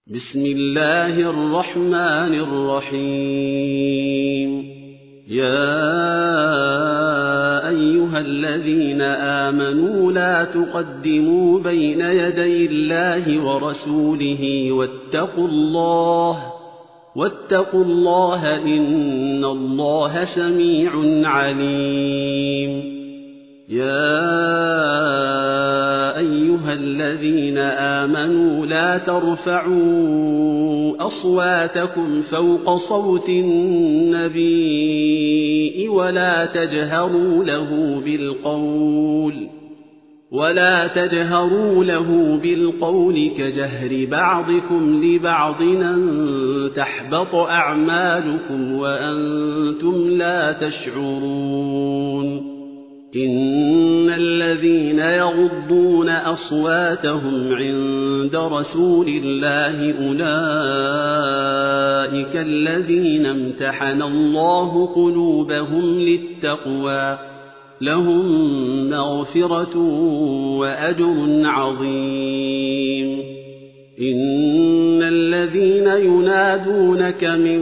بسم الله الرحمن الرحيم. يا أيها الذين آمنوا لا تقدموا بين يدي الله ورسوله واتقوا الله إن الله سميع عليم. يا أيها الذين آمنوا لا ترفعوا أصواتكم فوق صوت النبي ولا تجهروا له بالقول كجهر بعضكم لبعض أن تحبط أعمالكم وأنتم لا تشعرون. إن الذين يغضون أصواتهم عند رسول الله أولئك الذين امتحن الله قلوبهم للتقوى لهم مغفرة وأجر عظيم. إن الذين ينادونك من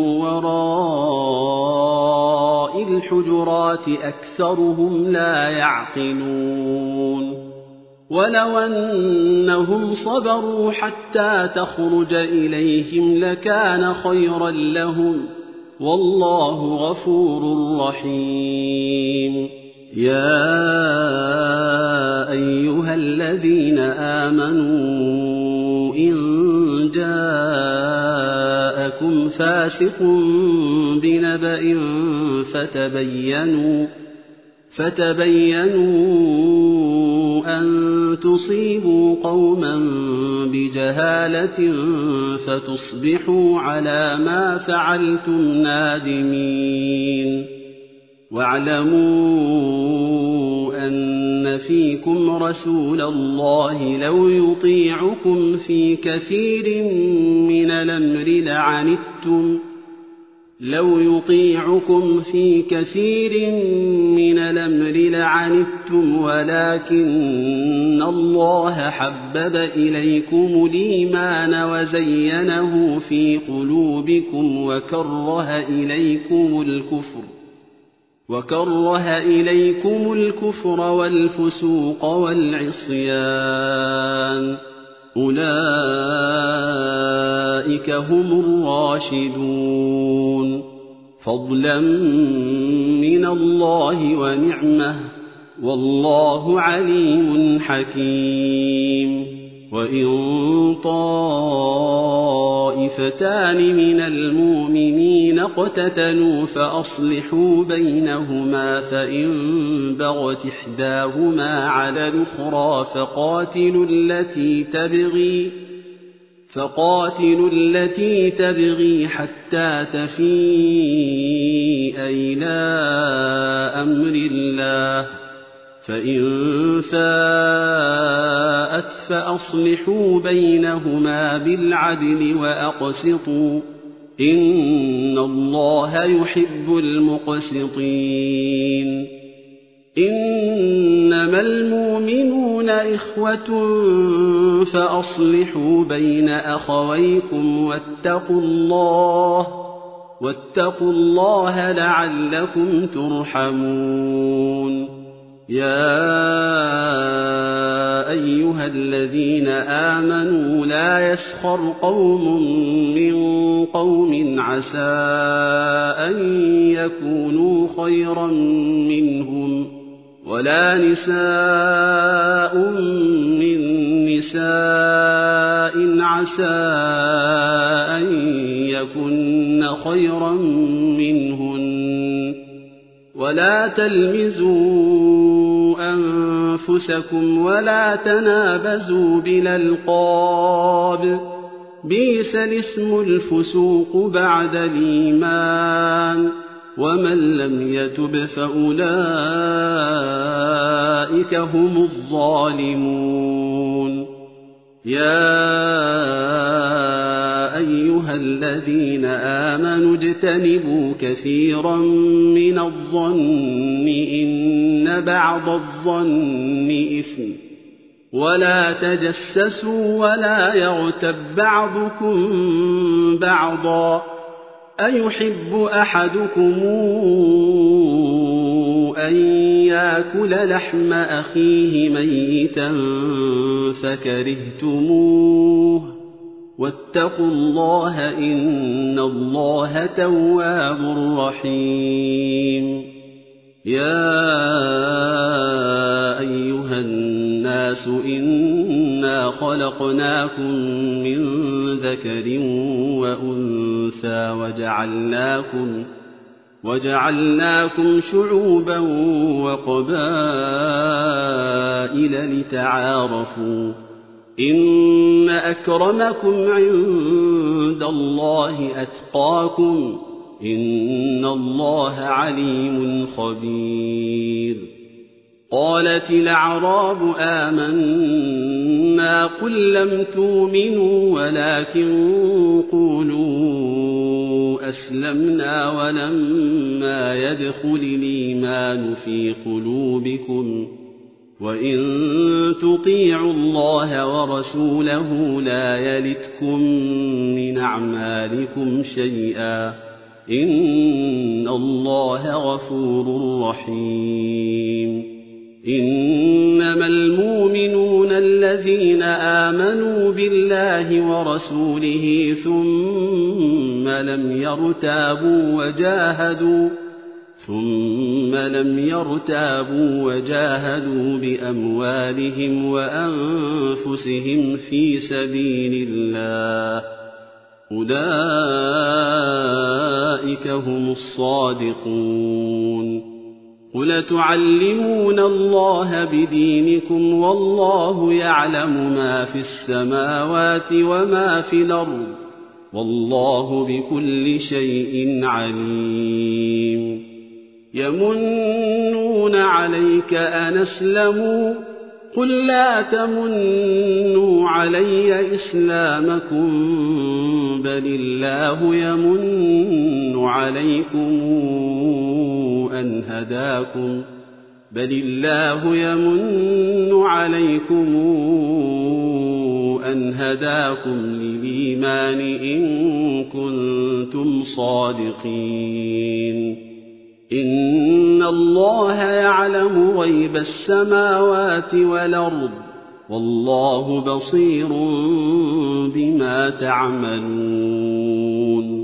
وراء الحجرات أكثرهم لا يعقلون. ولو أنهم صبروا حتى تخرج إليهم لكان خيرا لهم والله غفور رحيم. يا أيها الذين آمنوا إن جاءكم فاسق بنبأ فتبينوا أن تصيبوا قوما بجهالة فتصبحوا على ما فعلتم نادمين. واعلموا أن فيكم رسول الله لو يطيعكم في كثير من الأمر لعنتم ولكن الله حبب إليكم الإيمان وزينه في قلوبكم وكره إليكم الكفر والفسوق والعصيان أولئك هم الراشدون فضلا من الله ونعمة والله عليم حكيم. وإن طائفتان من المؤمنين اقتتلوا فأصلحوا بينهما فإن بغت إحداهما على الأخرى فقاتلوا التي تبغي حتى تفيء إلى أمر الله فإن فاءت فأصلحوا بينهما بالعدل وأقسطوا إن الله يحب المقسطين. إنما المؤمنون إخوة فأصلحوا بين أخويكم واتقوا الله لعلكم ترحمون. يا أيها الذين آمنوا لا يسخر قوم من قوم عسى أن يكونوا خيرا منهم ولا نساء من نساء عسى أن يكن خيرا منهن ولا تلمزوا أنفسكم ولا تنابزوا بالألقاب بئس الاسم الفسوق بعد الإيمان ومن لم يتب فأولئك هم الظالمون. يا أيها الذين آمنوا اجتنبوا كثيرا من الظن إن بعض الظن إثم ولا تجسسوا ولا يغتب بعضكم بعضا أيحب أحدكم أن يأكل لحم أخيه ميتا فكرهتموه واتقوا الله إن الله تواب رحيم يا أيها الناس إنا خلقناكم من ذكر وأنثى وجعلناكم شعوبا وقبائل لتعارفوا إن أكرمكم عند الله أتقاكم إن الله عليم خبير قالت الأعراب آمنا قل لم تؤمنوا ولكن قولوا أسلمنا ولما يدخل الإيمان في قلوبكم وإن تطيعوا الله ورسوله لا يلتكم من أعمالكم شيئا إن الله غفور رحيم إنما المؤمنون الذين آمنوا بالله ورسوله ثم لم يرتابوا وجاهدوا بأموالهم وأنفسهم في سبيل الله أولئك هم الصادقون قل تعلمون الله بدينكم والله يعلم ما في السماوات وما في الأرض والله بكل شيء عليم يمنون عليك أن أسلموا قل لا تمنوا علي إسلامكم بل الله يمن عليكم أن هداكم للإيمان إن كنتم صادقين إن الله يعلم غيب السماوات والأرض والله بصير بما تعملون